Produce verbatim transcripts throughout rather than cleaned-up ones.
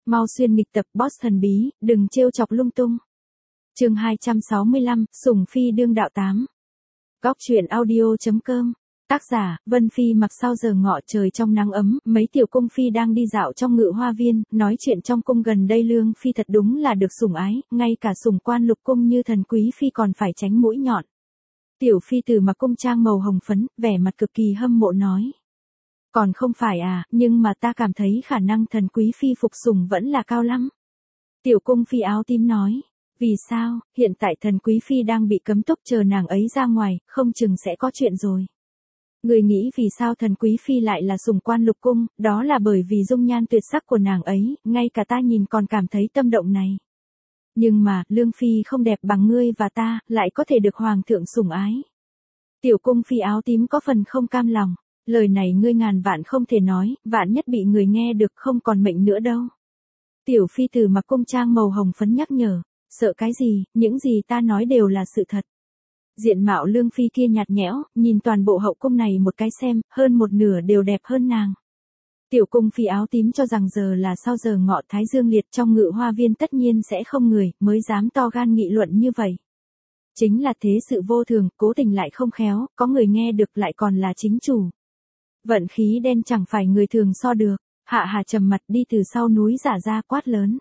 Mau xuyên nghịch tập boss thần bí, đừng trêu chọc lung tung. Chương hai trăm sáu mươi lăm, Sủng Phi đương đạo tám. Góc truyện audio.com. Tác giả, Vân Phi. Mặc sau giờ ngọ trời trong nắng ấm, mấy tiểu cung phi đang đi dạo trong ngự hoa viên, nói chuyện trong cung. Gần đây Lương Phi thật đúng là được sủng ái, ngay cả sủng quan lục cung như Thần Quý Phi còn phải tránh mũi nhọn. Tiểu Phi Tử mặc cung trang màu hồng phấn, vẻ mặt cực kỳ hâm mộ nói. Còn không phải à, nhưng mà ta cảm thấy khả năng Thần Quý Phi phục sủng vẫn là cao lắm. Tiểu cung phi áo tím nói. Vì sao? Hiện tại Thần Quý Phi đang bị cấm túc, chờ nàng ấy ra ngoài, không chừng sẽ có chuyện rồi. Người nghĩ vì sao Thần Quý Phi lại là sủng quan lục cung, đó là bởi vì dung nhan tuyệt sắc của nàng ấy, ngay cả ta nhìn còn cảm thấy tâm động này. Nhưng mà, Lương Phi không đẹp bằng ngươi và ta, lại có thể được Hoàng thượng sủng ái. Tiểu cung phi áo tím có phần không cam lòng, lời này ngươi ngàn vạn không thể nói, vạn nhất bị người nghe được không còn mệnh nữa đâu. Tiểu Phi Tử mặc cung trang màu hồng phấn nhắc nhở, sợ cái gì, những gì ta nói đều là sự thật. Diện mạo Lương Phi kia nhạt nhẽo, nhìn toàn bộ hậu cung này một cái xem, hơn một nửa đều đẹp hơn nàng. Tiểu cung phi áo tím cho rằng giờ là sau giờ ngọ thái dương liệt, trong ngự hoa viên tất nhiên sẽ không người, mới dám to gan nghị luận như vậy. Chính là thế sự vô thường, cố tình lại không khéo, có người nghe được lại còn là chính chủ. Vận khí đen chẳng phải người thường so được. Hạ Hà trầm mặt đi từ sau núi giả ra quát lớn.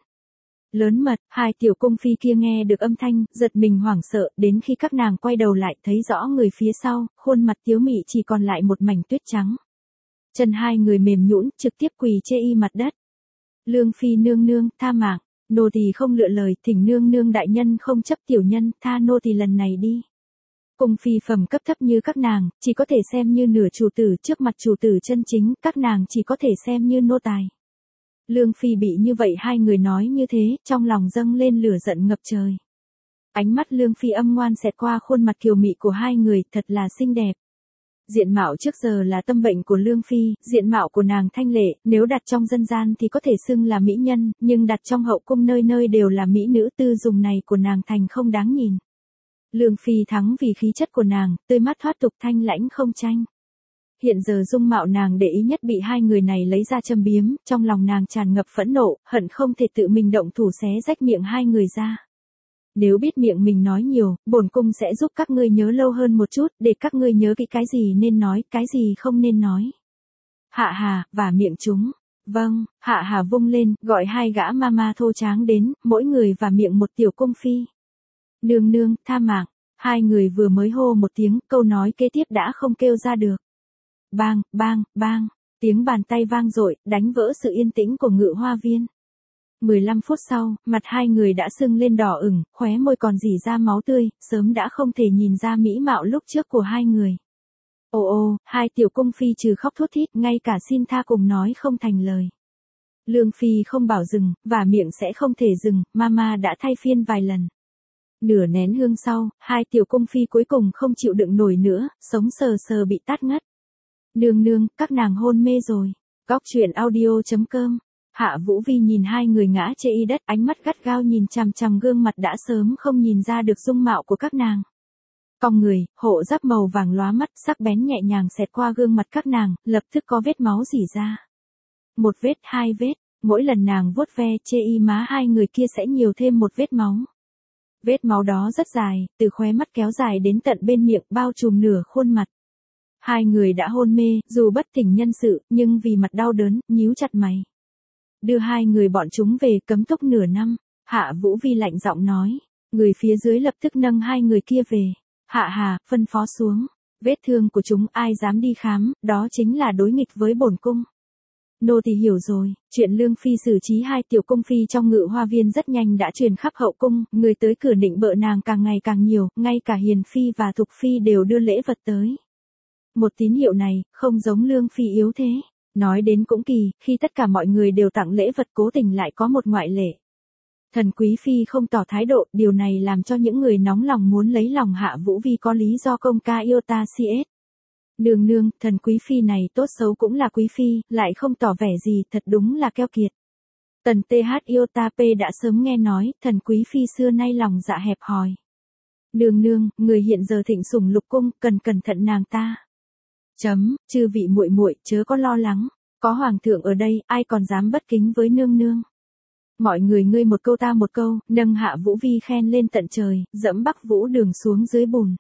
Lớn mật, hai tiểu cung phi kia nghe được âm thanh, giật mình hoảng sợ, đến khi các nàng quay đầu lại thấy rõ người phía sau, khuôn mặt tiếu mị chỉ còn lại một mảnh tuyết trắng. Chân hai người mềm nhũn, trực tiếp quỳ chê y mặt đất. Lương Phi nương nương, tha mạng, nô tỳ không lựa lời, thỉnh nương nương đại nhân không chấp tiểu nhân, tha nô tỳ lần này đi. Cung phi phẩm cấp thấp như các nàng, chỉ có thể xem như nửa chủ tử, trước mặt chủ tử chân chính, các nàng chỉ có thể xem như nô tài. Lương Phi bị như vậy hai người nói như thế, trong lòng dâng lên lửa giận ngập trời. Ánh mắt Lương Phi âm ngoan xẹt qua khuôn mặt kiều mị của hai người, thật là xinh đẹp. Diện mạo trước giờ là tâm bệnh của Lương Phi, diện mạo của nàng thanh lệ, nếu đặt trong dân gian thì có thể xưng là mỹ nhân, nhưng đặt trong hậu cung nơi nơi đều là mỹ nữ, tư dùng này của nàng thành không đáng nhìn. Lương Phi thắng vì khí chất của nàng, tươi mát thoát tục thanh lãnh không tranh. Hiện giờ dung mạo nàng để ý nhất bị hai người này lấy ra châm biếm, trong lòng nàng tràn ngập phẫn nộ, hận không thể tự mình động thủ xé rách miệng hai người ra. Nếu biết miệng mình nói nhiều, bổn cung sẽ giúp các ngươi nhớ lâu hơn một chút, để các ngươi nhớ kỹ cái gì nên nói, cái gì không nên nói. Hạ Hà, và miệng chúng. Vâng, Hạ Hà vung lên, gọi hai gã mama thô tráng đến, mỗi người và miệng một tiểu cung phi. Nương nương, tha mạng, hai người vừa mới hô một tiếng, câu nói kế tiếp đã không kêu ra được. Bang, bang, bang, tiếng bàn tay vang dội, đánh vỡ sự yên tĩnh của ngự hoa viên. mười lăm phút sau, mặt hai người đã sưng lên đỏ ửng, khóe môi còn rỉ ra máu tươi, sớm đã không thể nhìn ra mỹ mạo lúc trước của hai người. Ồ ô, hai tiểu cung phi trừ khóc thút thít, ngay cả xin tha cùng nói không thành lời. Lương Phi không bảo dừng, và miệng sẽ không thể dừng, mama đã thay phiên vài lần. Nửa nén hương sau, hai tiểu cung phi cuối cùng không chịu đựng nổi nữa, sống sờ sờ bị tát ngất. Nương nương, các nàng hôn mê rồi. Góc truyện audio.com. Hạ Vũ Vi nhìn hai người ngã chê y đất, ánh mắt gắt gao nhìn chằm chằm gương mặt đã sớm không nhìn ra được dung mạo của các nàng. Cong người, hộ giáp màu vàng lóa mắt, sắc bén nhẹ nhàng xẹt qua gương mặt các nàng, lập tức có vết máu rỉ ra. Một vết, hai vết, mỗi lần nàng vuốt ve chê y má hai người kia sẽ nhiều thêm một vết máu. Vết máu đó rất dài, từ khóe mắt kéo dài đến tận bên miệng, bao trùm nửa khuôn mặt. Hai người đã hôn mê, dù bất tỉnh nhân sự, nhưng vì mặt đau đớn, nhíu chặt mày. Đưa hai người bọn chúng về cấm túc nửa năm, Hạ Vũ Vi lạnh giọng nói. Người phía dưới lập tức nâng hai người kia về. Hạ Hà, phân phó xuống. Vết thương của chúng ai dám đi khám, đó chính là đối nghịch với bổn cung. Nô tỳ hiểu rồi, chuyện Lương Phi xử trí hai tiểu cung phi trong ngự hoa viên rất nhanh đã truyền khắp hậu cung, người tới cửa nịnh bợ nàng càng ngày càng nhiều, ngay cả Hiền Phi và Thục Phi đều đưa lễ vật tới. Một tín hiệu này, không giống Lương Phi yếu thế. Nói đến cũng kỳ, khi tất cả mọi người đều tặng lễ vật cố tình lại có một ngoại lệ. Thần Quý Phi không tỏ thái độ, điều này làm cho những người nóng lòng muốn lấy lòng Hạ Vũ Vi có lý do công ca yêu ta si ết. Nương nương, thần Quý Phi này tốt xấu cũng là Quý Phi, lại không tỏ vẻ gì, thật đúng là keo kiệt. Tần tê hát yêu ta p đã sớm nghe nói, thần Quý Phi xưa nay lòng dạ hẹp hòi. Nương nương, người hiện giờ thịnh sủng lục cung, cần cẩn thận nàng ta. Chấm, chư vị muội muội chớ có lo lắng, có hoàng thượng ở đây, ai còn dám bất kính với nương nương. Mọi người ngươi một câu ta một câu, nâng Hạ Vũ Vi khen lên tận trời, dẫm Bắc Vũ Đường xuống dưới bùn.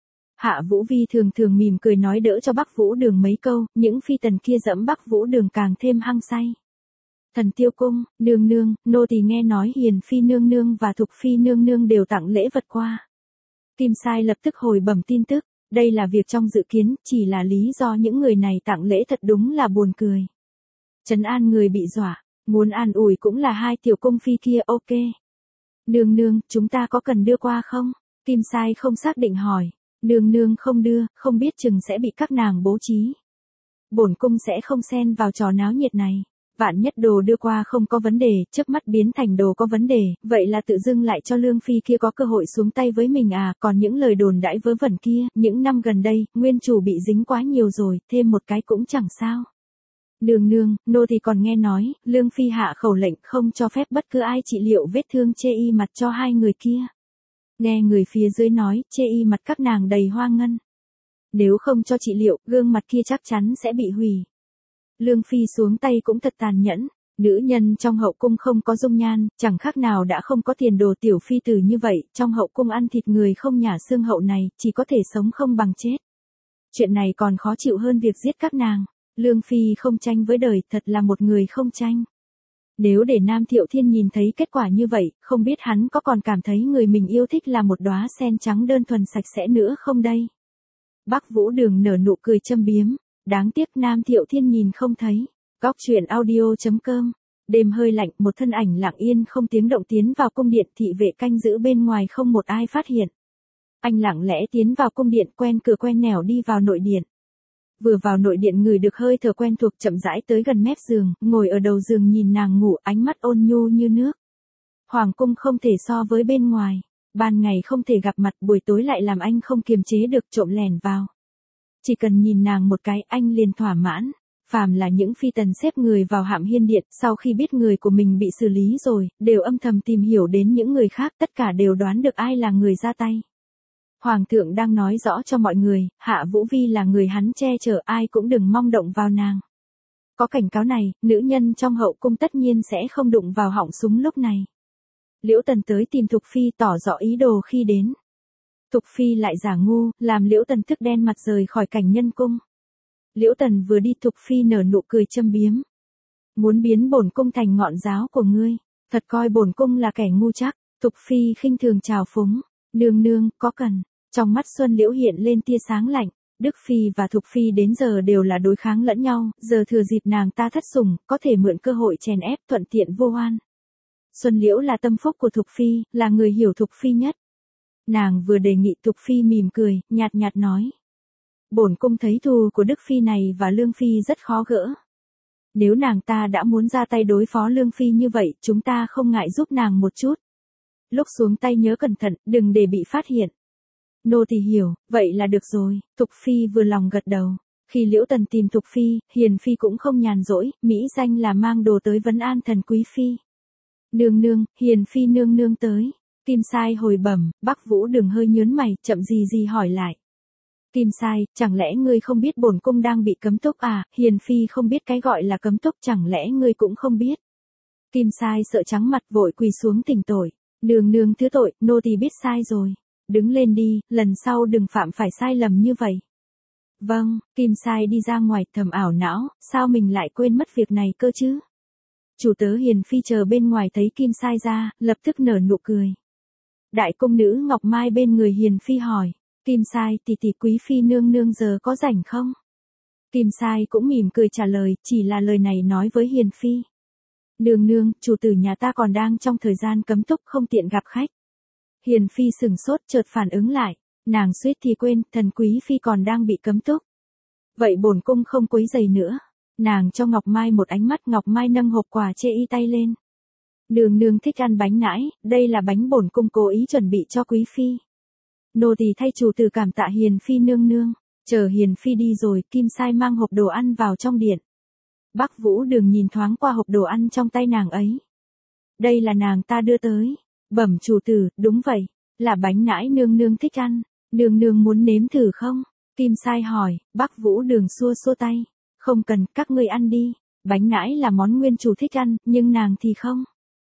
Hạ Vũ Vi thường thường mỉm cười nói đỡ cho Bắc Vũ Đường mấy câu, những phi tần kia dẫm Bắc Vũ Đường càng thêm hăng say. Thần Tiêu Cung, nương nương, nô tỳ nghe nói Hiền Phi nương nương và Thục Phi nương nương đều tặng lễ vật qua. Kim Sai lập tức hồi bẩm tin tức, đây là việc trong dự kiến, chỉ là lý do những người này tặng lễ thật đúng là buồn cười. Trấn an người bị dọa, muốn an ủi cũng là hai tiểu cung phi kia ok. Nương nương, chúng ta có cần đưa qua không? Kim Sai không xác định hỏi, nương nương không đưa, không biết chừng sẽ bị các nàng bố trí. Bổn cung sẽ không xen vào trò náo nhiệt này. Vạn nhất đồ đưa qua không có vấn đề, chớp mắt biến thành đồ có vấn đề, vậy là tự dưng lại cho Lương Phi kia có cơ hội xuống tay với mình à, còn những lời đồn đãi vớ vẩn kia, những năm gần đây, nguyên chủ bị dính quá nhiều rồi, thêm một cái cũng chẳng sao. Nương nương, nô thì còn nghe nói, Lương Phi hạ khẩu lệnh không cho phép bất cứ ai trị liệu vết thương chê y mặt cho hai người kia. Nghe người phía dưới nói, chê y mặt các nàng đầy hoa ngân. Nếu không cho trị liệu, gương mặt kia chắc chắn sẽ bị hủy. Lương Phi xuống tay cũng thật tàn nhẫn, nữ nhân trong hậu cung không có dung nhan, chẳng khác nào đã không có tiền đồ tiểu phi tử như vậy, trong hậu cung ăn thịt người không nhả xương hậu này, chỉ có thể sống không bằng chết. Chuyện này còn khó chịu hơn việc giết các nàng, Lương Phi không tranh với đời, thật là một người không tranh. Nếu để Nam Thiệu Thiên nhìn thấy kết quả như vậy, không biết hắn có còn cảm thấy người mình yêu thích là một đóa sen trắng đơn thuần sạch sẽ nữa không đây? Bắc Vũ Đường nở nụ cười châm biếm. Đáng tiếc Nam Thiệu Thiên nhìn không thấy. Góc truyện audio.com. Đêm hơi lạnh, một thân ảnh lặng yên không tiếng động tiến vào cung điện, thị vệ canh giữ bên ngoài không một ai phát hiện. Anh lặng lẽ tiến vào cung điện, quen cửa quen nẻo đi vào nội điện. Vừa vào nội điện ngửi được hơi thở quen thuộc, chậm rãi tới gần mép giường, ngồi ở đầu giường nhìn nàng ngủ, ánh mắt ôn nhu như nước. Hoàng cung không thể so với bên ngoài, ban ngày không thể gặp mặt, buổi tối lại làm anh không kiềm chế được trộm lẻn vào. Chỉ cần nhìn nàng một cái anh liền thỏa mãn. Phàm là những phi tần xếp người vào Hạm Hiên Điện, sau khi biết người của mình bị xử lý rồi, đều âm thầm tìm hiểu đến những người khác, tất cả đều đoán được ai là người ra tay. Hoàng thượng đang nói rõ cho mọi người, Hạ Vũ Vi là người hắn che chở, ai cũng đừng mong động vào nàng. Có cảnh cáo này, nữ nhân trong hậu cung tất nhiên sẽ không đụng vào họng súng lúc này. Liễu Tần tới tìm Thục Phi tỏ rõ ý đồ khi đến. Thục Phi lại giả ngu, làm Liễu Tần tức đen mặt rời khỏi cảnh nhân cung. Liễu Tần vừa đi Thục Phi nở nụ cười châm biếm. Muốn biến bổn cung thành ngọn giáo của ngươi, thật coi bổn cung là kẻ ngu chắc. Thục Phi khinh thường trào phúng, nương nương, có cần. Trong mắt Xuân Liễu hiện lên tia sáng lạnh, Đức Phi và Thục Phi đến giờ đều là đối kháng lẫn nhau, giờ thừa dịp nàng ta thất sủng, có thể mượn cơ hội chèn ép thuận tiện vô oan. Xuân Liễu là tâm phúc của Thục Phi, là người hiểu Thục Phi nhất. Nàng vừa đề nghị Thục Phi mỉm cười, nhạt nhạt nói. Bổn cung thấy thù của Đức Phi này và Lương Phi rất khó gỡ. Nếu nàng ta đã muốn ra tay đối phó Lương Phi như vậy, chúng ta không ngại giúp nàng một chút. Lúc xuống tay nhớ cẩn thận, đừng để bị phát hiện. Nô tỳ hiểu, vậy là được rồi. Thục Phi vừa lòng gật đầu. Khi Liễu Tần tìm Thục Phi, Hiền Phi cũng không nhàn rỗi, mỹ danh là mang đồ tới vấn an thần quý phi. Nương nương, Hiền Phi nương nương tới. Kim Sai hồi bẩm, Bắc Vũ Đường hơi nhớn mày, chậm gì gì hỏi lại. Kim Sai, chẳng lẽ ngươi không biết bổn cung đang bị cấm túc à? Hiền Phi không biết cái gọi là cấm túc, chẳng lẽ ngươi cũng không biết? Kim Sai sợ trắng mặt vội quỳ xuống thỉnh tội. Nương nương thứ tội, nô tỳ biết sai rồi. Đứng lên đi, lần sau đừng phạm phải sai lầm như vậy. Vâng, Kim Sai đi ra ngoài thầm ảo não, sao mình lại quên mất việc này cơ chứ? Chủ tớ Hiền Phi chờ bên ngoài thấy Kim Sai ra, lập tức nở nụ cười. Đại cung nữ Ngọc Mai bên người Hiền Phi hỏi, Kim Sai tỷ tỷ quý phi nương nương giờ có rảnh không? Kim Sai cũng mỉm cười trả lời, chỉ là lời này nói với Hiền Phi. Nương nương, chủ tử nhà ta còn đang trong thời gian cấm túc không tiện gặp khách. Hiền Phi sừng sốt chợt phản ứng lại, nàng suýt thì quên, thần quý phi còn đang bị cấm túc. Vậy bổn cung không quấy giày nữa. Nàng cho Ngọc Mai một ánh mắt, Ngọc Mai nâng hộp quà chê y tay lên. Nương nương thích ăn bánh nãi, đây là bánh bổn cung cố ý chuẩn bị cho quý phi. Nô tỳ thay chủ tử cảm tạ Hiền Phi nương nương. Chờ Hiền Phi đi rồi, Kim Sai mang hộp đồ ăn vào trong điện. Bắc Vũ Đường nhìn thoáng qua hộp đồ ăn trong tay nàng ấy. Đây là nàng ta đưa tới. Bẩm chủ tử, đúng vậy, là bánh nãi nương nương thích ăn. Nương nương muốn nếm thử không? Kim Sai hỏi. Bắc Vũ Đường xua xua tay. Không cần, các ngươi ăn đi. Bánh nãi là món nguyên chủ thích ăn, nhưng nàng thì không.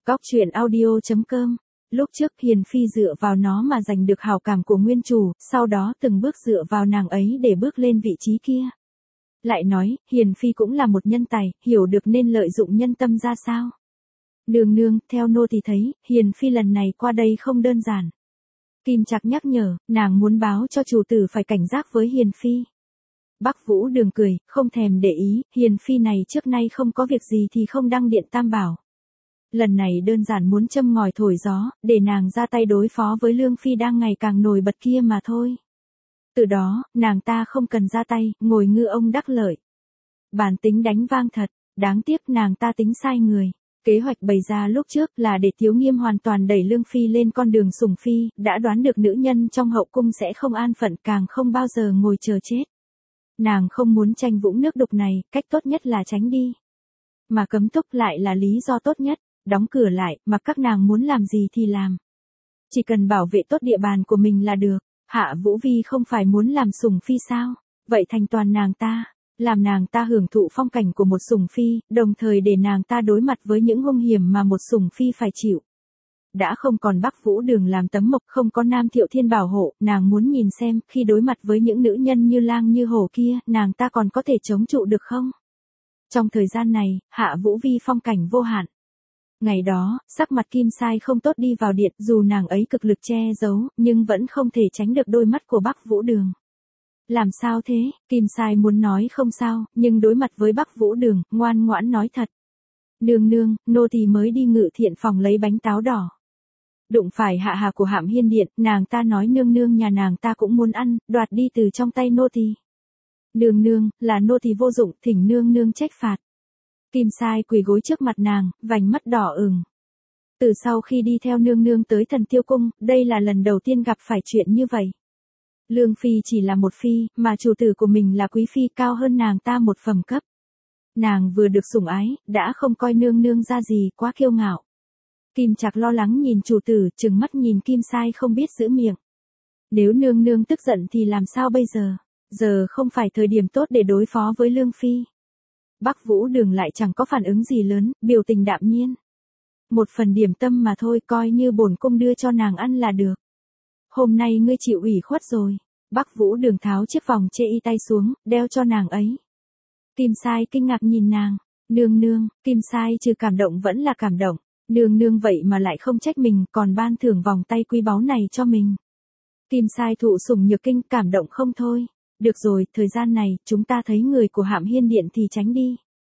Góc truyện audio chấm com. Lúc trước Hiền Phi dựa vào nó mà giành được hảo cảm của nguyên chủ, sau đó từng bước dựa vào nàng ấy để bước lên vị trí kia. Lại nói, Hiền Phi cũng là một nhân tài, hiểu được nên lợi dụng nhân tâm ra sao. Nương nương, theo nô thì thấy, Hiền Phi lần này qua đây không đơn giản. Kim Trạc nhắc nhở, nàng muốn báo cho chủ tử phải cảnh giác với Hiền Phi. Bắc Vũ Đường cười, không thèm để ý, Hiền Phi này trước nay không có việc gì thì không đăng điện tam bảo. Lần này đơn giản muốn châm ngòi thổi gió, để nàng ra tay đối phó với Lương Phi đang ngày càng nổi bật kia mà thôi. Từ đó, nàng ta không cần ra tay, ngồi ngư ông đắc lợi. Bản tính đánh vang thật, đáng tiếc nàng ta tính sai người. Kế hoạch bày ra lúc trước là để Thiếu Nghiêm hoàn toàn đẩy Lương Phi lên con đường sủng phi, đã đoán được nữ nhân trong hậu cung sẽ không an phận, càng không bao giờ ngồi chờ chết. Nàng không muốn tranh vũng nước đục này, cách tốt nhất là tránh đi. Mà cấm túc lại là lý do tốt nhất, đóng cửa lại, mà các nàng muốn làm gì thì làm. Chỉ cần bảo vệ tốt địa bàn của mình là được. Hạ Vũ Vi không phải muốn làm sủng phi sao? Vậy thành toàn nàng ta, làm nàng ta hưởng thụ phong cảnh của một sủng phi, đồng thời để nàng ta đối mặt với những hung hiểm mà một sủng phi phải chịu. Đã không còn Bắc Vũ Đường làm tấm mộc, không có Nam Thiệu Thiên bảo hộ, nàng muốn nhìn xem, khi đối mặt với những nữ nhân như lang như hổ kia, nàng ta còn có thể chống trụ được không? Trong thời gian này, Hạ Vũ Vi phong cảnh vô hạn. Ngày đó, sắc mặt Kim Sai không tốt đi vào điện, dù nàng ấy cực lực che giấu, nhưng vẫn không thể tránh được đôi mắt của Bắc Vũ Đường. Làm sao thế? Kim Sai muốn nói không sao, nhưng đối mặt với Bắc Vũ Đường, ngoan ngoãn nói thật. Nương nương, nô tỳ mới đi ngự thiện phòng lấy bánh táo đỏ. Đụng phải hạ hà của Hạm Hiên Điện, nàng ta nói nương nương nhà nàng ta cũng muốn ăn, đoạt đi từ trong tay nô tỳ. Nương nương, là nô tỳ vô dụng, thỉnh nương nương trách phạt. Kim Sai quỳ gối trước mặt nàng, vành mắt đỏ ửng. Từ sau khi đi theo nương nương tới Thần Tiêu Cung, đây là lần đầu tiên gặp phải chuyện như vậy. Lương Phi chỉ là một phi, mà chủ tử của mình là quý phi cao hơn nàng ta một phẩm cấp. Nàng vừa được sủng ái, đã không coi nương nương ra gì, quá kiêu ngạo. Kim Trạc lo lắng nhìn chủ tử, trừng mắt nhìn Kim Sai không biết giữ miệng. Nếu nương nương tức giận thì làm sao bây giờ? Giờ không phải thời điểm tốt để đối phó với Lương Phi. Bắc Vũ Đường lại chẳng có phản ứng gì lớn, biểu tình đạm nhiên. Một phần điểm tâm mà thôi, coi như bổn cung đưa cho nàng ăn là được. Hôm nay ngươi chịu ủy khuất rồi. Bắc Vũ Đường tháo chiếc vòng chê y tay xuống, đeo cho nàng ấy. Kim Sai kinh ngạc nhìn nàng. Nương nương, Kim Sai trừ cảm động vẫn là cảm động. Nương nương vậy mà lại không trách mình, còn ban thưởng vòng tay quý báu này cho mình. Kim Sai thụ sủng nhược kinh, cảm động không thôi. Được rồi, thời gian này, chúng ta thấy người của Hạm Hiên Điện thì tránh đi.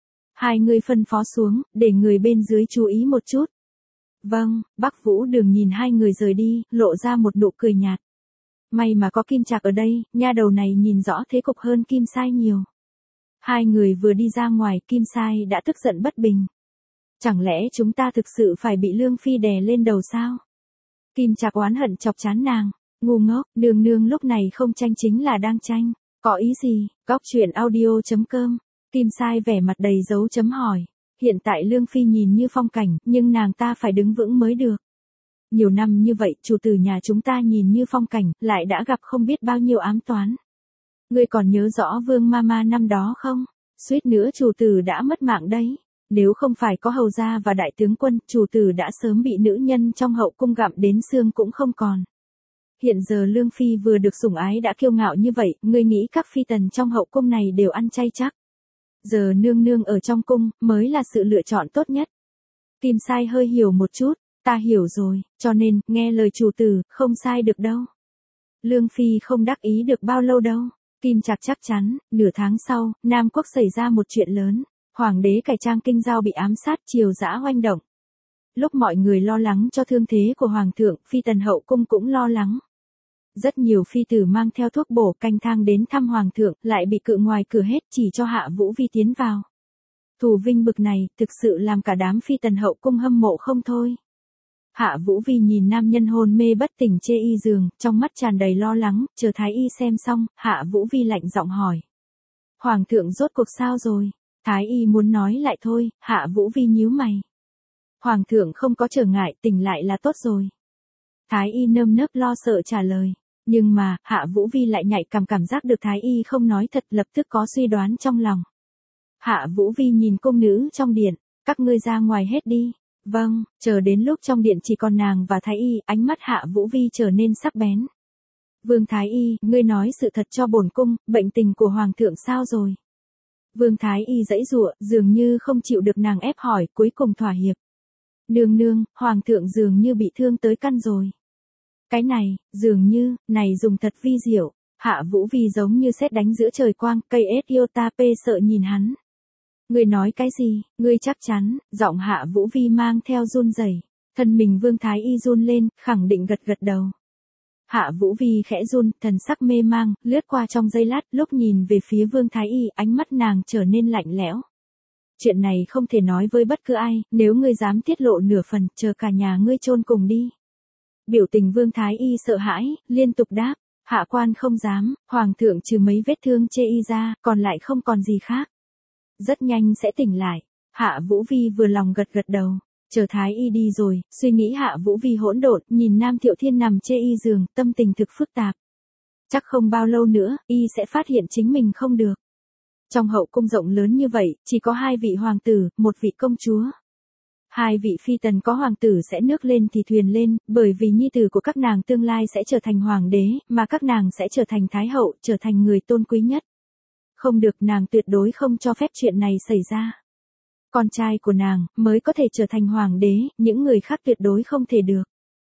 Hai người phân phó xuống, để người bên dưới chú ý một chút. Vâng, Bắc Vũ Đường nhìn hai người rời đi, lộ ra một nụ cười nhạt. May mà có Kim Trạc ở đây, nha đầu này nhìn rõ thế cục hơn Kim Sai nhiều. Hai người vừa đi ra ngoài, Kim Sai đã tức giận bất bình. Chẳng lẽ chúng ta thực sự phải bị Lương Phi đè lên đầu sao? Kim Trạc oán hận chọc chán nàng. Ngu ngốc, nương nương lúc này không tranh chính là đang tranh. Có ý gì? Góc truyện audio chấm com. Kim Sai vẻ mặt đầy dấu chấm hỏi. Hiện tại Lương Phi nhìn như phong cảnh, nhưng nàng ta phải đứng vững mới được. Nhiều năm như vậy, chủ tử nhà chúng ta nhìn như phong cảnh, lại đã gặp không biết bao nhiêu ám toán. Ngươi còn nhớ rõ Vương Mama năm đó không? Suýt nữa chủ tử đã mất mạng đấy. Nếu không phải có hầu gia và đại tướng quân, chủ tử đã sớm bị nữ nhân trong hậu cung gặm đến xương cũng không còn. Hiện giờ Lương Phi vừa được sủng ái đã kiêu ngạo như vậy, ngươi nghĩ các phi tần trong hậu cung này đều ăn chay chắc. Giờ nương nương ở trong cung, mới là sự lựa chọn tốt nhất. Kim Sai hơi hiểu một chút, ta hiểu rồi, cho nên, nghe lời chủ tử, không sai được đâu. Lương Phi không đắc ý được bao lâu đâu. Kim Trạc chắc chắn, nửa tháng sau, Nam Quốc xảy ra một chuyện lớn. Hoàng đế cải trang kinh giao bị ám sát, triều dã hoành động. Lúc mọi người lo lắng cho thương thế của Hoàng thượng, phi tần hậu cung cũng lo lắng. Rất nhiều phi tử mang theo thuốc bổ canh thang đến thăm Hoàng thượng, lại bị cự ngoài cửa hết, chỉ cho Hạ Vũ Vi tiến vào. Thù vinh bực này, thực sự làm cả đám phi tần hậu cung hâm mộ không thôi. Hạ Vũ Vi nhìn nam nhân hôn mê bất tỉnh chê y giường, trong mắt tràn đầy lo lắng, chờ Thái y xem xong, Hạ Vũ Vi lạnh giọng hỏi. Hoàng thượng rốt cuộc sao rồi? Thái y muốn nói lại thôi, Hạ Vũ Vi nhíu mày. Hoàng thượng không có trở ngại, tỉnh lại là tốt rồi. Thái y nơm nớp lo sợ trả lời. Nhưng mà, Hạ Vũ Vi lại nhạy cảm cảm giác được Thái y không nói thật, lập tức có suy đoán trong lòng. Hạ Vũ Vi nhìn cung nữ trong điện, các ngươi ra ngoài hết đi. Vâng, chờ đến lúc trong điện chỉ còn nàng và Thái Y, ánh mắt Hạ Vũ Vi trở nên sắc bén. Vương Thái Y, ngươi nói sự thật cho bổn cung, bệnh tình của Hoàng thượng sao rồi? Vương Thái Y giãy giụa, dường như không chịu được nàng ép hỏi, cuối cùng thỏa hiệp. Nương nương, Hoàng thượng dường như bị thương tới căn rồi. Cái này, dường như, này dùng thật vi diệu. Hạ Vũ Vi giống như sét đánh giữa trời quang, cây ết yêu ta pê sợ nhìn hắn. Ngươi nói cái gì, ngươi chắc chắn, giọng Hạ Vũ Vi mang theo run rẩy. Thân mình Vương Thái Y run lên, khẳng định gật gật đầu. Hạ Vũ Vi khẽ run, thần sắc mê mang, lướt qua trong giây lát, lúc nhìn về phía Vương Thái Y, ánh mắt nàng trở nên lạnh lẽo. Chuyện này không thể nói với bất cứ ai, nếu ngươi dám tiết lộ nửa phần, chờ cả nhà ngươi chôn cùng đi. Biểu tình Vương Thái Y sợ hãi, liên tục đáp, hạ quan không dám, Hoàng thượng trừ mấy vết thương chê y ra, còn lại không còn gì khác. Rất nhanh sẽ tỉnh lại. Hạ Vũ Vi vừa lòng gật gật đầu. Chờ Thái Y đi rồi, suy nghĩ Hạ Vũ Vi hỗn độn, nhìn Nam Thiệu Thiên nằm chê y giường, tâm tình thực phức tạp. Chắc không bao lâu nữa, y sẽ phát hiện chính mình không được. Trong hậu cung rộng lớn như vậy, chỉ có hai vị hoàng tử, một vị công chúa. Hai vị phi tần có hoàng tử sẽ nước lên thì thuyền lên, bởi vì nhi tử của các nàng tương lai sẽ trở thành hoàng đế, mà các nàng sẽ trở thành thái hậu, trở thành người tôn quý nhất. Không được, nàng tuyệt đối không cho phép chuyện này xảy ra. Con trai của nàng mới có thể trở thành hoàng đế, những người khác tuyệt đối không thể được.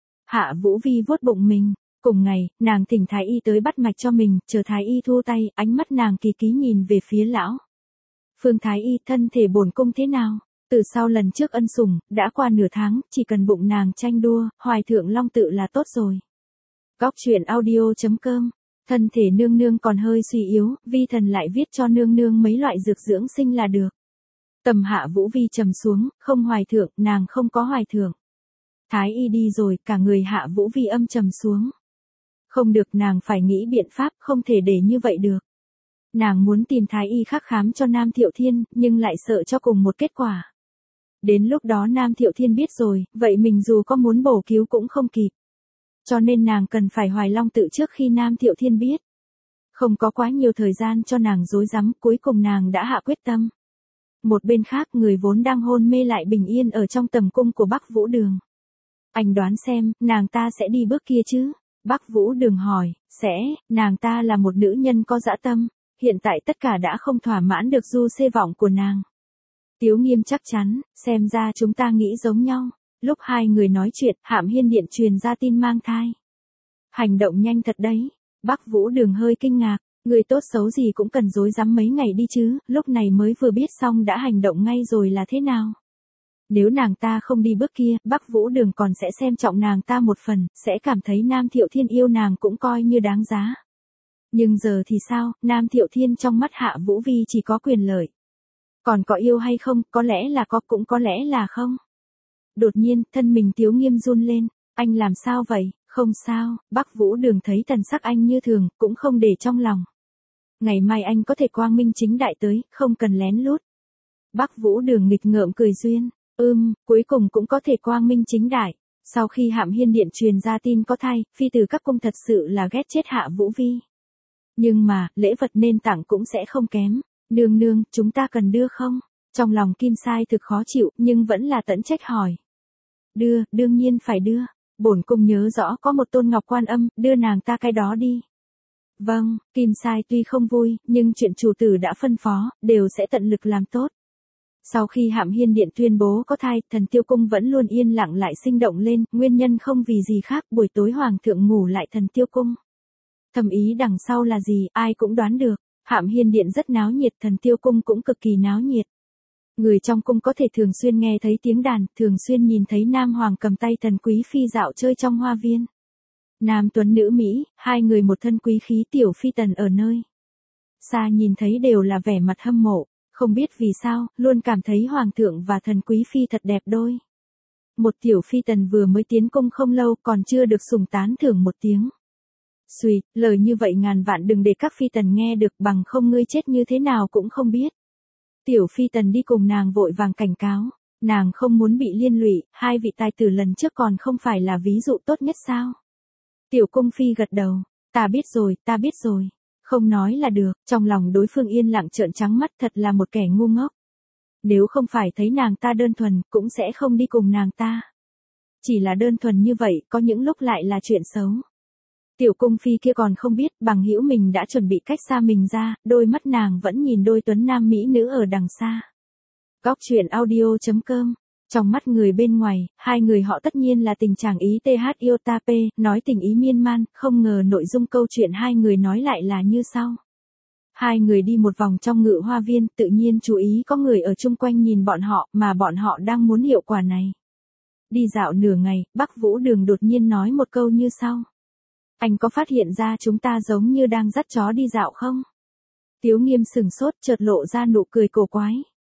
Hạ Vũ Vi vuốt bụng mình. Cùng ngày, nàng thỉnh Thái Y tới bắt mạch cho mình, chờ Thái Y thu tay, ánh mắt nàng kỳ ký nhìn về phía lão. Phương Thái Y, thân thể bổn cung thế nào? Từ sau lần trước ân sủng, đã qua nửa tháng, chỉ cần bụng nàng tranh đua, hoài thượng long tự là tốt rồi. Góc truyện audio chấm com. Thân thể nương nương còn hơi suy yếu, vi thần lại viết cho nương nương mấy loại dược dưỡng sinh là được. Tầm Hạ Vũ Vi trầm xuống, không hoài thượng, nàng không có hoài thượng. Thái Y đi rồi, cả người Hạ Vũ Vi âm trầm xuống. Không được, nàng phải nghĩ biện pháp, không thể để như vậy được. Nàng muốn tìm Thái Y khác khám cho Nam Thiệu Thiên, nhưng lại sợ cho cùng một kết quả. Đến lúc đó Nam Thiệu Thiên biết rồi, vậy mình dù có muốn bổ cứu cũng không kịp. Cho nên nàng cần phải hoài long tự trước khi Nam Thiệu Thiên biết. Không có quá nhiều thời gian cho nàng rối rắm, cuối cùng nàng đã hạ quyết tâm. Một bên khác, người vốn đang hôn mê lại bình yên ở trong tầm cung của Bắc Vũ Đường. Anh đoán xem, nàng ta sẽ đi bước kia chứ? Bắc Vũ Đường hỏi, sẽ, nàng ta là một nữ nhân có dã tâm, hiện tại tất cả đã không thỏa mãn được du xê vọng của nàng. Tiếu Nghiêm chắc chắn, xem ra chúng ta nghĩ giống nhau. Lúc hai người nói chuyện, Hạm Hiên Điện truyền ra tin mang thai. Hành động nhanh thật đấy. Bắc Vũ Đường hơi kinh ngạc, người tốt xấu gì cũng cần dối rắm mấy ngày đi chứ, lúc này mới vừa biết xong đã hành động ngay rồi là thế nào. Nếu nàng ta không đi bước kia, Bắc Vũ Đường còn sẽ xem trọng nàng ta một phần, sẽ cảm thấy Nam Thiệu Thiên yêu nàng cũng coi như đáng giá. Nhưng giờ thì sao, Nam Thiệu Thiên trong mắt Hạ Vũ Vi chỉ có quyền lợi. Còn có yêu hay không, có lẽ là có, cũng có lẽ là không. Đột nhiên, thân mình Tiếu Nghiêm run lên, anh làm sao vậy? Không sao, Bắc Vũ Đường thấy thần sắc anh như thường, cũng không để trong lòng. Ngày mai anh có thể quang minh chính đại tới, không cần lén lút. Bắc Vũ Đường nghịch ngợm cười duyên, ưm, cuối cùng cũng có thể quang minh chính đại. Sau khi Hạm Hiên Điện truyền ra tin có thai, phi tử các cung thật sự là ghét chết Hạ Vũ Vi. Nhưng mà, lễ vật nên tặng cũng sẽ không kém. Nương nương, chúng ta cần đưa không? Trong lòng Kim Sai thực khó chịu, nhưng vẫn là tẫn trách hỏi. Đưa, đương nhiên phải đưa. Bổn cung nhớ rõ có một tôn ngọc quan âm, đưa nàng ta cái đó đi. Vâng, Kim Sai tuy không vui, nhưng chuyện chủ tử đã phân phó, đều sẽ tận lực làm tốt. Sau khi Hạm Hiên Điện tuyên bố có thai, Thần Tiêu Cung vẫn luôn yên lặng lại sinh động lên, nguyên nhân không vì gì khác, buổi tối Hoàng thượng ngủ lại Thần Tiêu Cung. Thầm ý đằng sau là gì, ai cũng đoán được. Hạm Hiên Điện rất náo nhiệt, Thần Tiêu Cung cũng cực kỳ náo nhiệt. Người trong cung có thể thường xuyên nghe thấy tiếng đàn, thường xuyên nhìn thấy Nam Hoàng cầm tay Thần Quý Phi dạo chơi trong hoa viên. Nam tuấn nữ Mỹ, hai người một thân quý khí tiểu phi tần ở nơi xa nhìn thấy đều là vẻ mặt hâm mộ, không biết vì sao, luôn cảm thấy Hoàng thượng và Thần Quý Phi thật đẹp đôi. Một tiểu phi tần vừa mới tiến cung không lâu còn chưa được sủng tán thưởng một tiếng. Xùi, lời như vậy ngàn vạn đừng để các phi tần nghe được, bằng không ngươi chết như thế nào cũng không biết. Tiểu phi tần đi cùng nàng vội vàng cảnh cáo, nàng không muốn bị liên lụy, hai vị tài tử lần trước còn không phải là ví dụ tốt nhất sao. Tiểu cung phi gật đầu, ta biết rồi, ta biết rồi. Không nói là được, trong lòng đối phương yên lặng trợn trắng mắt, thật là một kẻ ngu ngốc. Nếu không phải thấy nàng ta đơn thuần, cũng sẽ không đi cùng nàng ta. Chỉ là đơn thuần như vậy, có những lúc lại là chuyện xấu. Tiểu cung phi kia còn không biết, bằng hữu mình đã chuẩn bị cách xa mình ra, đôi mắt nàng vẫn nhìn đôi tuấn nam mỹ nữ ở đằng xa. Góc truyện audio chấm com. Trong mắt người bên ngoài, hai người họ tất nhiên là tình trạng ý th iota p, nói tình ý miên man, không ngờ nội dung câu chuyện hai người nói lại là như sau. Hai người đi một vòng trong ngự hoa viên, tự nhiên chú ý có người ở chung quanh nhìn bọn họ, mà bọn họ đang muốn hiệu quả này. Đi dạo nửa ngày, Bắc Vũ Đường đột nhiên nói một câu như sau. Anh có phát hiện ra chúng ta giống như đang dắt chó đi dạo không? Tiếu Nghiêm sừng sốt, chợt lộ ra nụ cười cổ quái.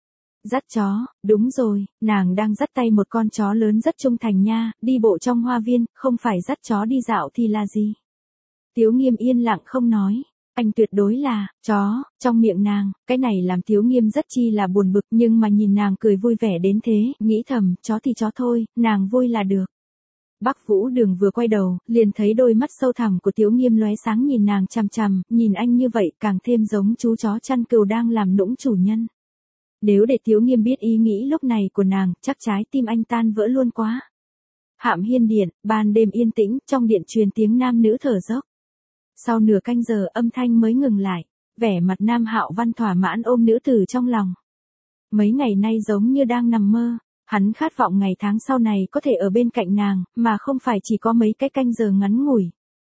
Dắt chó, đúng rồi, nàng đang dắt tay một con chó lớn rất trung thành nha, đi bộ trong hoa viên, không phải dắt chó đi dạo thì là gì? Tiếu Nghiêm yên lặng không nói. Anh tuyệt đối là, chó, trong miệng nàng, cái này làm Tiếu Nghiêm rất chi là buồn bực, nhưng mà nhìn nàng cười vui vẻ đến thế, nghĩ thầm, chó thì chó thôi, nàng vui là được. Bắc Vũ Đường vừa quay đầu, liền thấy đôi mắt sâu thẳm của Tiếu Nghiêm lóe sáng nhìn nàng chằm chằm, nhìn anh như vậy càng thêm giống chú chó chăn cừu đang làm nũng chủ nhân. Nếu để Tiếu Nghiêm biết ý nghĩ lúc này của nàng, chắc trái tim anh tan vỡ luôn quá. Hạm Hiên Điện, ban đêm yên tĩnh, trong điện truyền tiếng nam nữ thở dốc. Sau nửa canh giờ âm thanh mới ngừng lại, vẻ mặt Nam Hạo Văn thỏa mãn ôm nữ tử trong lòng. Mấy ngày nay giống như đang nằm mơ, hắn khát vọng ngày tháng sau này có thể ở bên cạnh nàng, mà không phải chỉ có mấy cái canh giờ ngắn ngủi.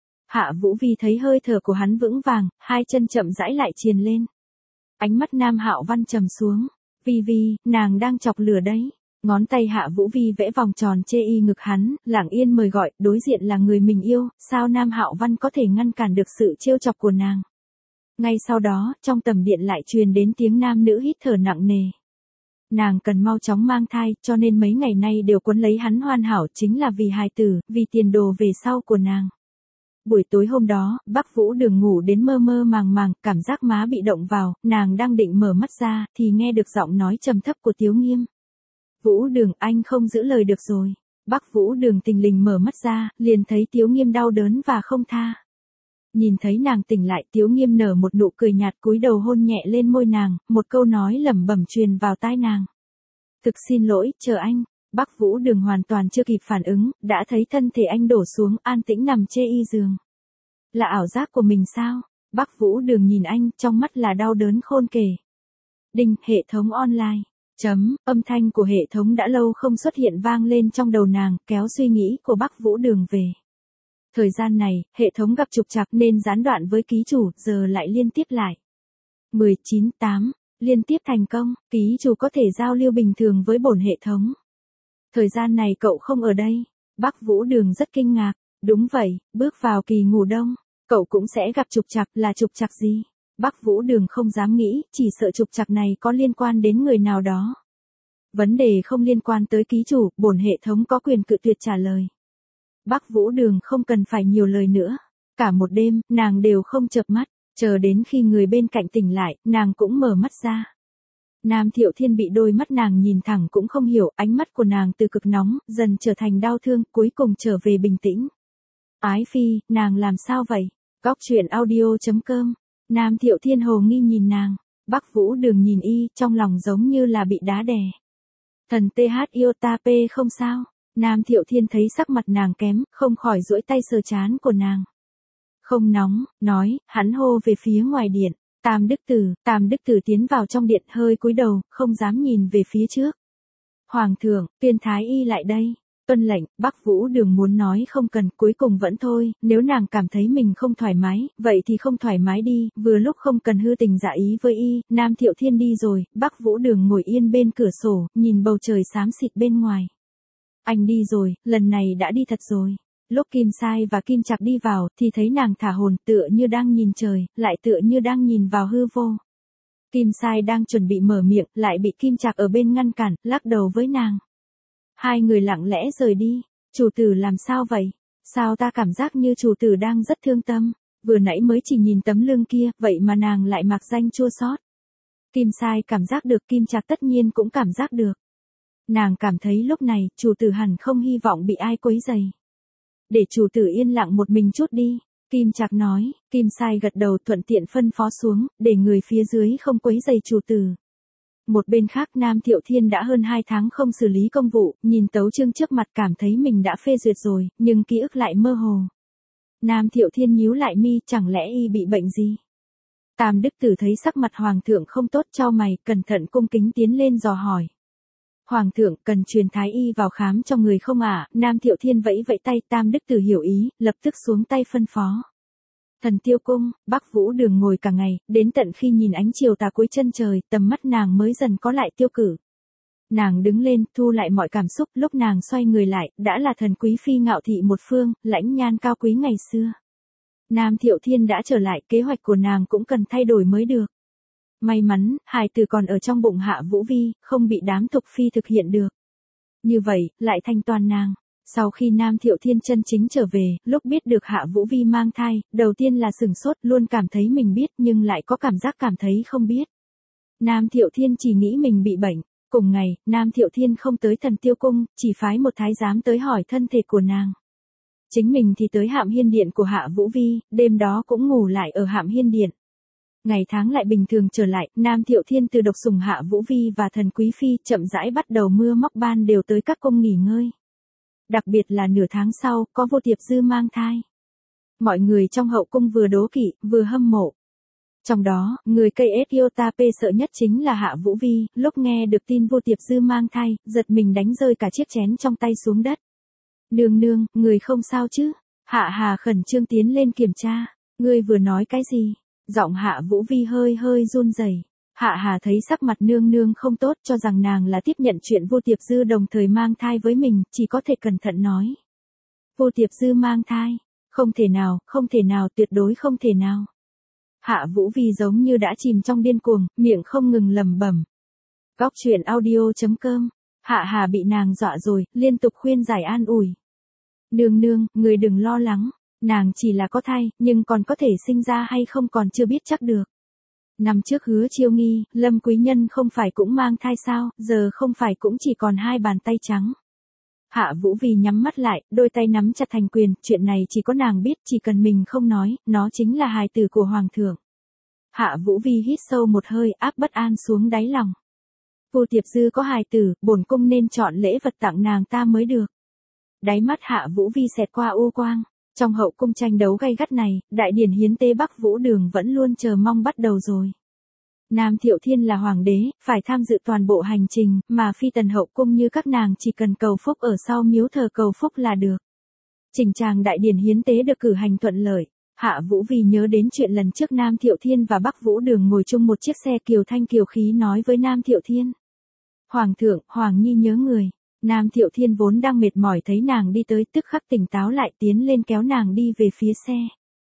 Hạ Vũ Vi thấy hơi thở của hắn vững vàng, hai chân chậm rãi lại triền lên. Ánh mắt Nam Hạo Văn trầm xuống, Vi Vi, nàng đang chọc lửa đấy. Ngón tay Hạ Vũ Vi vẽ vòng tròn chê y ngực hắn, lặng yên mời gọi, đối diện là người mình yêu, sao Nam Hạo Văn có thể ngăn cản được sự trêu chọc của nàng. Ngay sau đó, trong tầm điện lại truyền đến tiếng nam nữ hít thở nặng nề. Nàng cần mau chóng mang thai, cho nên mấy ngày nay đều quấn lấy hắn hoàn hảo chính là vì hài tử, vì tiền đồ về sau của nàng. Buổi tối hôm đó, Bắc Vũ Đường ngủ đến mơ mơ màng màng, cảm giác má bị động vào, nàng đang định mở mắt ra, thì nghe được giọng nói trầm thấp của Tiếu Nghiêm. Vũ Đường, anh không giữ lời được rồi. Bắc Vũ Đường tình lình mở mắt ra, liền thấy Tiếu Nghiêm đau đớn và không tha. Nhìn thấy nàng tỉnh lại, Tiếu Nghiêm nở một nụ cười nhạt, cúi đầu hôn nhẹ lên môi nàng, một câu nói lẩm bẩm truyền vào tai nàng. Thực xin lỗi, chờ anh. Bắc Vũ Đường hoàn toàn chưa kịp phản ứng, đã thấy thân thể anh đổ xuống, an tĩnh nằm chê y giường. Là ảo giác của mình sao? Bắc Vũ Đường nhìn anh, trong mắt là đau đớn khôn kể. Đinh, hệ thống online. Chấm, âm thanh của hệ thống đã lâu không xuất hiện vang lên trong đầu nàng, kéo suy nghĩ của Bắc Vũ Đường về. Thời gian này, hệ thống gặp trục trặc nên gián đoạn với ký chủ, giờ lại liên tiếp lại. mười chín tám, liên tiếp thành công, ký chủ có thể giao lưu bình thường với bổn hệ thống. Thời gian này cậu không ở đây. Bắc Vũ Đường rất kinh ngạc. Đúng vậy, bước vào kỳ ngủ đông, cậu cũng sẽ gặp trục trặc, là trục trặc gì? Bắc Vũ Đường không dám nghĩ, chỉ sợ trục trặc này có liên quan đến người nào đó. Vấn đề không liên quan tới ký chủ, bổn hệ thống có quyền cự tuyệt trả lời. Bắc Vũ Đường không cần phải nhiều lời nữa. Cả một đêm, nàng đều không chợp mắt, chờ đến khi người bên cạnh tỉnh lại, nàng cũng mở mắt ra. Nam Thiệu Thiên bị đôi mắt nàng nhìn thẳng cũng không hiểu, ánh mắt của nàng từ cực nóng, dần trở thành đau thương, cuối cùng trở về bình tĩnh. Ái Phi, nàng làm sao vậy? Góc truyện audio chấm com. Nam Thiệu Thiên hồ nghi nhìn nàng, Bắc Vũ Đường nhìn y, trong lòng giống như là bị đá đè. Thần th iota p không sao. Nam Thiệu Thiên thấy sắc mặt nàng kém, không khỏi duỗi tay sờ trán của nàng. Không nóng, nói, hắn hô về phía ngoài điện. Tam Đức Tử, Tam Đức Tử tiến vào trong điện hơi cúi đầu, không dám nhìn về phía trước. Hoàng thượng, Tuyên Thái Y lại đây. Tuân lệnh, Bắc Vũ Đường muốn nói không cần, cuối cùng vẫn thôi, nếu nàng cảm thấy mình không thoải mái, vậy thì không thoải mái đi, vừa lúc không cần hư tình giả ý với y. Nam Thiệu Thiên đi rồi, Bắc Vũ Đường ngồi yên bên cửa sổ, nhìn bầu trời xám xịt bên ngoài. Anh đi rồi, lần này đã đi thật rồi. Lúc Kim Sai và Kim Trạc đi vào, thì thấy nàng thả hồn, tựa như đang nhìn trời, lại tựa như đang nhìn vào hư vô. Kim Sai đang chuẩn bị mở miệng, lại bị Kim Trạc ở bên ngăn cản, lắc đầu với nàng. Hai người lặng lẽ rời đi. Chủ tử làm sao vậy? Sao ta cảm giác như chủ tử đang rất thương tâm? Vừa nãy mới chỉ nhìn tấm lưng kia, vậy mà nàng lại mặc danh chua xót. Kim Sai cảm giác được, Kim Trạc tất nhiên cũng cảm giác được. Nàng cảm thấy lúc này, chủ tử hẳn không hy vọng bị ai quấy rầy. Để chủ tử yên lặng một mình chút đi. Kim Trạc nói, Kim Sai gật đầu thuận tiện phân phó xuống, để người phía dưới không quấy rầy chủ tử. Một bên khác Nam Thiệu Thiên đã hơn hai tháng không xử lý công vụ, nhìn tấu chương trước mặt cảm thấy mình đã phê duyệt rồi, nhưng ký ức lại mơ hồ. Nam Thiệu Thiên nhíu lại mi, chẳng lẽ y bị bệnh gì? Tam Đức Tử thấy sắc mặt Hoàng thượng không tốt, chau mày, cẩn thận cung kính tiến lên dò hỏi. Hoàng thượng, cần truyền thái y vào khám cho người không ạ? À? Nam Thiệu Thiên vẫy vẫy tay, Tam Đức Tử hiểu ý, lập tức xuống tay phân phó. Thần Tiêu Cung, Bắc Vũ Đường ngồi cả ngày, đến tận khi nhìn ánh chiều tà cuối chân trời, tầm mắt nàng mới dần có lại tiêu cử. Nàng đứng lên, thu lại mọi cảm xúc, lúc nàng xoay người lại, đã là thần quý phi ngạo thị một phương, lãnh nhan cao quý ngày xưa. Nam Thiệu Thiên đã trở lại, kế hoạch của nàng cũng cần thay đổi mới được. May mắn, hài tử còn ở trong bụng Hạ Vũ Vi, không bị đám thục phi thực hiện được. Như vậy, lại thanh toàn nàng. Sau khi Nam Thiệu Thiên chân chính trở về, lúc biết được Hạ Vũ Vi mang thai, đầu tiên là sửng sốt, luôn cảm thấy mình biết nhưng lại có cảm giác cảm thấy không biết. Nam Thiệu Thiên chỉ nghĩ mình bị bệnh. Cùng ngày, Nam Thiệu Thiên không tới Thần Tiêu Cung, chỉ phái một thái giám tới hỏi thân thể của nàng. Chính mình thì tới Hạm Hiên Điện của Hạ Vũ Vi, đêm đó cũng ngủ lại ở Hạm Hiên Điện. Ngày tháng lại bình thường trở lại, Nam Thiệu Thiên từ độc sủng Hạ Vũ Vi và thần quý phi chậm rãi bắt đầu mưa móc ban đều tới các cung nghỉ ngơi. Đặc biệt là nửa tháng sau, có Vô Tiệp Dư mang thai. Mọi người trong hậu cung vừa đố kỵ, vừa hâm mộ. Trong đó, người cây Ethiopia sợ nhất chính là Hạ Vũ Vi, lúc nghe được tin Vô Tiệp Dư mang thai, giật mình đánh rơi cả chiếc chén trong tay xuống đất. Nương nương, người không sao chứ? Hạ Hà khẩn trương tiến lên kiểm tra. Ngươi vừa nói cái gì? Giọng Hạ Vũ Vi hơi hơi run rẩy. Hạ Hà thấy sắc mặt nương nương không tốt, cho rằng nàng là tiếp nhận chuyện Vô Tiệp Dư đồng thời mang thai với mình, chỉ có thể cẩn thận nói. Vô Tiệp Dư mang thai? Không thể nào, không thể nào, tuyệt đối không thể nào. Hạ Vũ Vi giống như đã chìm trong điên cuồng, miệng không ngừng lẩm bẩm. Góc truyện audio chấm com. Hạ Hà bị nàng dọa rồi, liên tục khuyên giải an ủi. Nương nương, người đừng lo lắng, nàng chỉ là có thai, nhưng còn có thể sinh ra hay không còn chưa biết chắc được. Năm trước Hứa Chiêu Nghi, Lâm Quý Nhân không phải cũng mang thai sao, giờ không phải cũng chỉ còn hai bàn tay trắng. Hạ Vũ Vi nhắm mắt lại, đôi tay nắm chặt thành quyền, chuyện này chỉ có nàng biết, chỉ cần mình không nói, nó chính là hài tử của Hoàng thượng. Hạ Vũ Vi hít sâu một hơi, áp bất an xuống đáy lòng. Vô Tiệp Dư có hài tử, bổn cung nên chọn lễ vật tặng nàng ta mới được. Đáy mắt Hạ Vũ Vi xẹt qua u quang. Trong hậu cung tranh đấu gay gắt này, đại điển hiến tế Bắc Vũ Đường vẫn luôn chờ mong bắt đầu rồi. Nam Thiệu Thiên là hoàng đế, phải tham dự toàn bộ hành trình, mà phi tần hậu cung như các nàng chỉ cần cầu phúc ở sau miếu thờ cầu phúc là được. Trình tràng đại điển hiến tế được cử hành thuận lợi. Hạ Vũ Vi nhớ đến chuyện lần trước Nam Thiệu Thiên và Bắc Vũ Đường ngồi chung một chiếc xe kiều thanh kiều khí nói với Nam Thiệu Thiên. Hoàng thượng, Hoàng Nhi nhớ người. Nam Thiệu Thiên vốn đang mệt mỏi thấy nàng đi tới tức khắc tỉnh táo lại tiến lên kéo nàng đi về phía xe.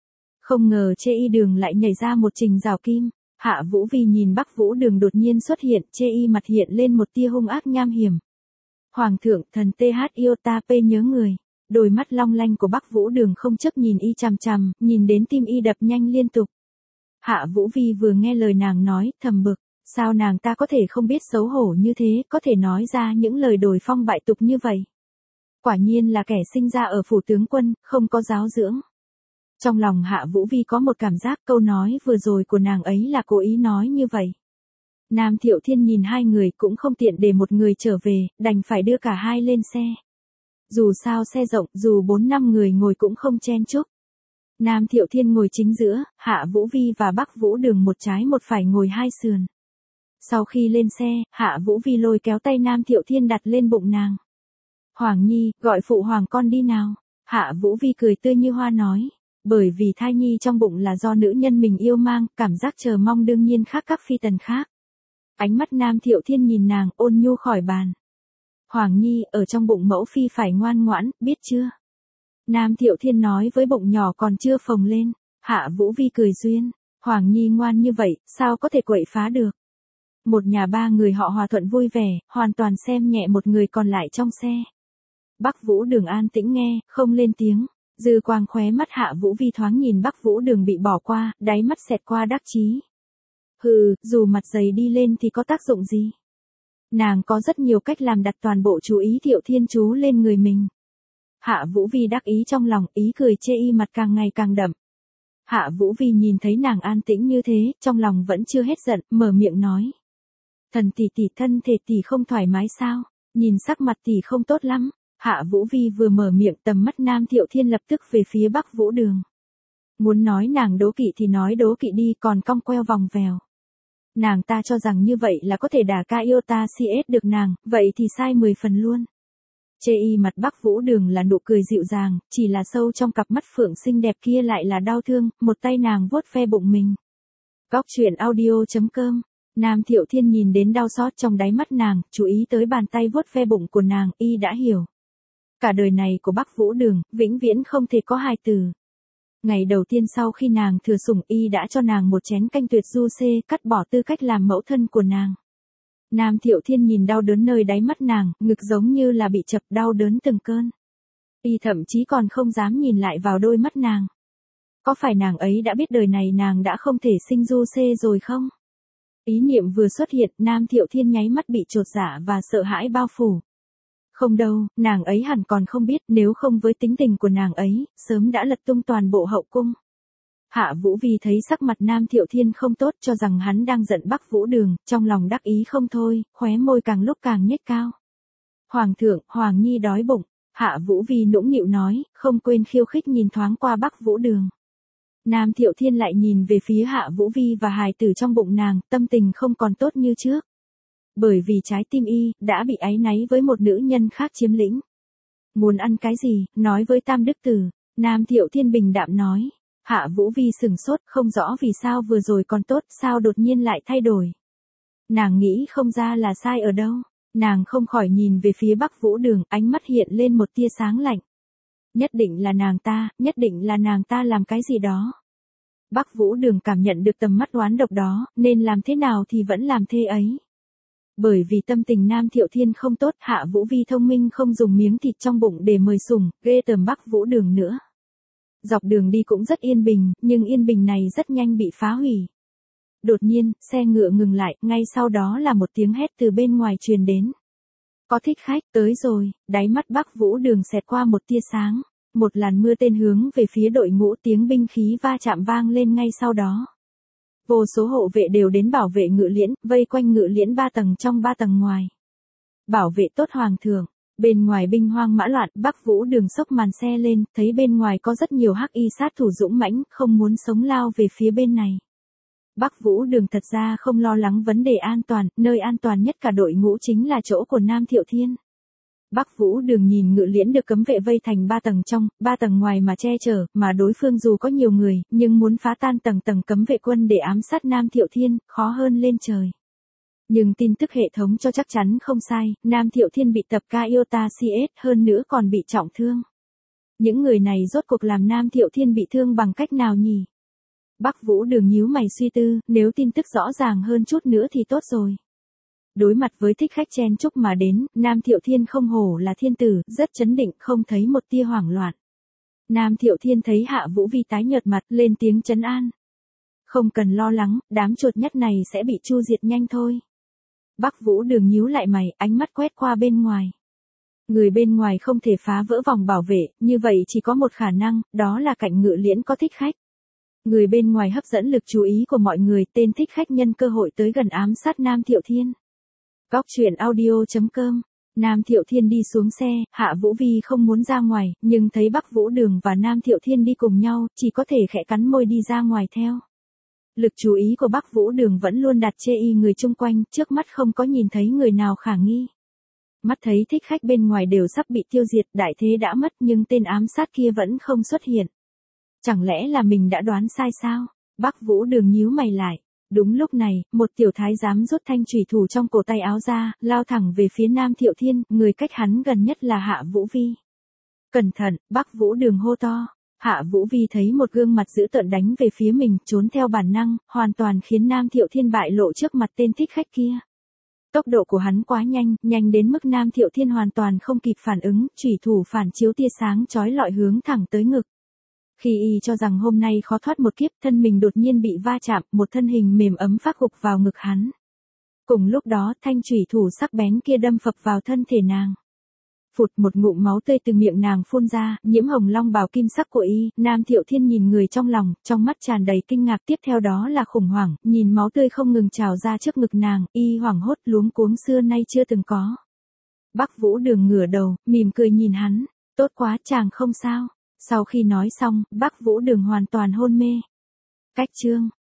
Không ngờ Chê Y Đường lại nhảy ra một trình rào kim. Hạ Vũ Vi nhìn Bắc Vũ Đường đột nhiên xuất hiện, Chê Y mặt hiện lên một tia hung ác nham hiểm. Hoàng thượng, thần tê hát Iota P nhớ người. Đôi mắt long lanh của Bắc Vũ Đường không chấp nhìn y chằm chằm, nhìn đến tim y đập nhanh liên tục. Hạ Vũ Vi vừa nghe lời nàng nói, thầm bực. Sao nàng ta có thể không biết xấu hổ như thế, có thể nói ra những lời đồi phong bại tục như vậy. Quả nhiên là kẻ sinh ra ở phủ tướng quân, không có giáo dưỡng. Trong lòng Hạ Vũ Vi có một cảm giác câu nói vừa rồi của nàng ấy là cố ý nói như vậy. Nam Thiệu Thiên nhìn hai người cũng không tiện để một người trở về, đành phải đưa cả hai lên xe. Dù sao xe rộng, dù bốn năm người ngồi cũng không chen chúc. Nam Thiệu Thiên ngồi chính giữa, Hạ Vũ Vi và Bắc Vũ Đường một trái một phải ngồi hai sườn. Sau khi lên xe, Hạ Vũ Vi lôi kéo tay Nam Thiệu Thiên đặt lên bụng nàng. Hoàng Nhi, gọi phụ hoàng con đi nào. Hạ Vũ Vi cười tươi như hoa nói. Bởi vì thai nhi trong bụng là do nữ nhân mình yêu mang, cảm giác chờ mong đương nhiên khác các phi tần khác. Ánh mắt Nam Thiệu Thiên nhìn nàng, ôn nhu khỏi bàn. Hoàng Nhi, ở trong bụng mẫu phi phải ngoan ngoãn, biết chưa? Nam Thiệu Thiên nói với bụng nhỏ còn chưa phồng lên. Hạ Vũ Vi cười duyên. Hoàng Nhi ngoan như vậy, sao có thể quậy phá được? Một nhà ba người họ hòa thuận vui vẻ, hoàn toàn xem nhẹ một người còn lại trong xe. Bắc Vũ Đường an tĩnh nghe, không lên tiếng. Dư quang khóe mắt Hạ Vũ Vi thoáng nhìn Bắc Vũ Đường bị bỏ qua, đáy mắt xẹt qua đắc chí. Hừ, dù mặt dày đi lên thì có tác dụng gì? Nàng có rất nhiều cách làm đặt toàn bộ chú ý Thiệu Thiên chú lên người mình. Hạ Vũ Vi đắc ý trong lòng, ý cười chê y mặt càng ngày càng đậm. Hạ Vũ Vi nhìn thấy nàng an tĩnh như thế, trong lòng vẫn chưa hết giận, mở miệng nói. Thần tỷ tỷ, thân thể tỷ không thoải mái sao? Nhìn sắc mặt tỷ không tốt lắm. Hạ Vũ Vi vừa mở miệng, tầm mắt Nam Thiệu Thiên lập tức về phía Bắc Vũ Đường. Muốn nói nàng đố kỵ thì nói đố kỵ đi, còn cong queo vòng vèo. Nàng ta cho rằng như vậy là có thể đả ca Iota xê ét được nàng, vậy thì sai mười phần luôn. Chê y mặt Bắc Vũ Đường là nụ cười dịu dàng, chỉ là sâu trong cặp mắt phượng xinh đẹp kia lại là đau thương, một tay nàng vuốt ve bụng mình. Góc truyện audio chấm com. Nam Thiệu Thiên nhìn đến đau xót trong đáy mắt nàng, chú ý tới bàn tay vuốt ve bụng của nàng, y đã hiểu. Cả đời này của Bắc Vũ Đường, vĩnh viễn không thể có hài tử. Ngày đầu tiên sau khi nàng thừa sủng, y đã cho nàng một chén canh tuyệt du xê, cắt bỏ tư cách làm mẫu thân của nàng. Nam Thiệu Thiên nhìn đau đớn nơi đáy mắt nàng, ngực giống như là bị chập đau đớn từng cơn. Y thậm chí còn không dám nhìn lại vào đôi mắt nàng. Có phải nàng ấy đã biết đời này nàng đã không thể sinh du xê rồi không? Ý niệm vừa xuất hiện, Nam Thiệu Thiên nháy mắt bị chột dạ và sợ hãi bao phủ. Không đâu, nàng ấy hẳn còn không biết, nếu không với tính tình của nàng ấy, sớm đã lật tung toàn bộ hậu cung. Hạ Vũ Vi thấy sắc mặt Nam Thiệu Thiên không tốt, cho rằng hắn đang giận Bắc Vũ Đường, trong lòng đắc ý không thôi, khóe môi càng lúc càng nhếch cao. Hoàng thượng, Hoàng Nhi đói bụng. Hạ Vũ Vi nũng nịu nói, không quên khiêu khích nhìn thoáng qua Bắc Vũ Đường. Nam Thiệu Thiên lại nhìn về phía Hạ Vũ Vi và hài tử trong bụng nàng, tâm tình không còn tốt như trước. Bởi vì trái tim y, đã bị áy náy với một nữ nhân khác chiếm lĩnh. Muốn ăn cái gì, nói với Tam Đức Tử. Nam Thiệu Thiên bình đạm nói. Hạ Vũ Vi sừng sốt, không rõ vì sao vừa rồi còn tốt, sao đột nhiên lại thay đổi. Nàng nghĩ không ra là sai ở đâu. Nàng không khỏi nhìn về phía Bắc Vũ Đường, ánh mắt hiện lên một tia sáng lạnh. Nhất định là nàng ta, nhất định là nàng ta làm cái gì đó. Bắc Vũ Đường cảm nhận được tầm mắt oán độc đó, nên làm thế nào thì vẫn làm thế ấy. Bởi vì tâm tình Nam Thiệu Thiên không tốt, Hạ Vũ Vi thông minh không dùng miếng thịt trong bụng để mời sủng, ghê tởm Bắc Vũ Đường nữa. Dọc đường đi cũng rất yên bình, nhưng yên bình này rất nhanh bị phá hủy. Đột nhiên, xe ngựa ngừng lại, ngay sau đó là một tiếng hét từ bên ngoài truyền đến. Có thích khách, tới rồi. Đáy mắt Bắc Vũ Đường xẹt qua một tia sáng. Một làn mưa tên hướng về phía đội ngũ, tiếng binh khí va chạm vang lên ngay sau đó. Vô số hộ vệ đều đến bảo vệ ngự liễn, vây quanh ngự liễn ba tầng trong ba tầng ngoài. Bảo vệ tốt hoàng thượng. Bên ngoài binh hoang mã loạn, Bắc Vũ Đường xốc màn xe lên, thấy bên ngoài có rất nhiều hắc y sát thủ dũng mãnh, không muốn sống lao về phía bên này. Bắc Vũ Đường thật ra không lo lắng vấn đề an toàn, nơi an toàn nhất cả đội ngũ chính là chỗ của Nam Thiệu Thiên. Bắc Vũ Đường nhìn ngự liễn được cấm vệ vây thành ba tầng trong, ba tầng ngoài mà che chở, mà đối phương dù có nhiều người, nhưng muốn phá tan tầng tầng cấm vệ quân để ám sát Nam Thiệu Thiên, khó hơn lên trời. Nhưng tin tức hệ thống cho chắc chắn không sai, Nam Thiệu Thiên bị tập ca Iota xê ét, hơn nữa còn bị trọng thương. Những người này rốt cuộc làm Nam Thiệu Thiên bị thương bằng cách nào nhỉ? Bắc Vũ Đường nhíu mày suy tư, nếu tin tức rõ ràng hơn chút nữa thì tốt rồi. Đối mặt với thích khách chen chúc mà đến, Nam Thiệu Thiên không hổ là thiên tử, rất chấn định, không thấy một tia hoảng loạn. Nam Thiệu Thiên thấy Hạ Vũ Vi tái nhợt mặt, lên tiếng trấn an. Không cần lo lắng, đám chuột nhắt này sẽ bị chu diệt nhanh thôi. Bắc Vũ Đường nhíu lại mày, ánh mắt quét qua bên ngoài. Người bên ngoài không thể phá vỡ vòng bảo vệ, như vậy chỉ có một khả năng, đó là cạnh ngự liễn có thích khách. Người bên ngoài hấp dẫn lực chú ý của mọi người, tên thích khách nhân cơ hội tới gần ám sát Nam Thiệu Thiên. Góc truyện audio chấm com. Nam Thiệu Thiên đi xuống xe, Hạ Vũ Vi không muốn ra ngoài, nhưng thấy Bắc Vũ Đường và Nam Thiệu Thiên đi cùng nhau, chỉ có thể khẽ cắn môi đi ra ngoài theo. Lực chú ý của Bắc Vũ Đường vẫn luôn đặt chê y người chung quanh, trước mắt không có nhìn thấy người nào khả nghi. Mắt thấy thích khách bên ngoài đều sắp bị tiêu diệt, đại thế đã mất nhưng tên ám sát kia vẫn không xuất hiện. Chẳng lẽ là mình đã đoán sai sao? Bắc Vũ Đường nhíu mày lại. Đúng lúc này, một tiểu thái giám rút thanh chủy thủ trong cổ tay áo ra, lao thẳng về phía Nam Thiệu Thiên, người cách hắn gần nhất là Hạ Vũ Vi. Cẩn thận, Bắc Vũ Đường hô to. Hạ Vũ Vi thấy một gương mặt dữ tợn đánh về phía mình, trốn theo bản năng, hoàn toàn khiến Nam Thiệu Thiên bại lộ trước mặt tên thích khách kia. Tốc độ của hắn quá nhanh, nhanh đến mức Nam Thiệu Thiên hoàn toàn không kịp phản ứng, chủy thủ phản chiếu tia sáng chói lọi hướng thẳng tới ngực. Khi y cho rằng hôm nay khó thoát một kiếp, thân mình đột nhiên bị va chạm, một thân hình mềm ấm phát gục vào ngực hắn. Cùng lúc đó, thanh chủy thủ sắc bén kia đâm phập vào thân thể nàng. Phụt, một ngụm máu tươi từ miệng nàng phun ra, nhiễm hồng long bào kim sắc của y, Nam Thiệu Thiên nhìn người trong lòng, trong mắt tràn đầy kinh ngạc, tiếp theo đó là khủng hoảng, nhìn máu tươi không ngừng trào ra trước ngực nàng, y hoảng hốt luống cuống xưa nay chưa từng có. Bắc Vũ Đường ngửa đầu, mỉm cười nhìn hắn, tốt quá, chàng không sao. Sau khi nói xong, Bắc Vũ Đường hoàn toàn hôn mê. Cách chương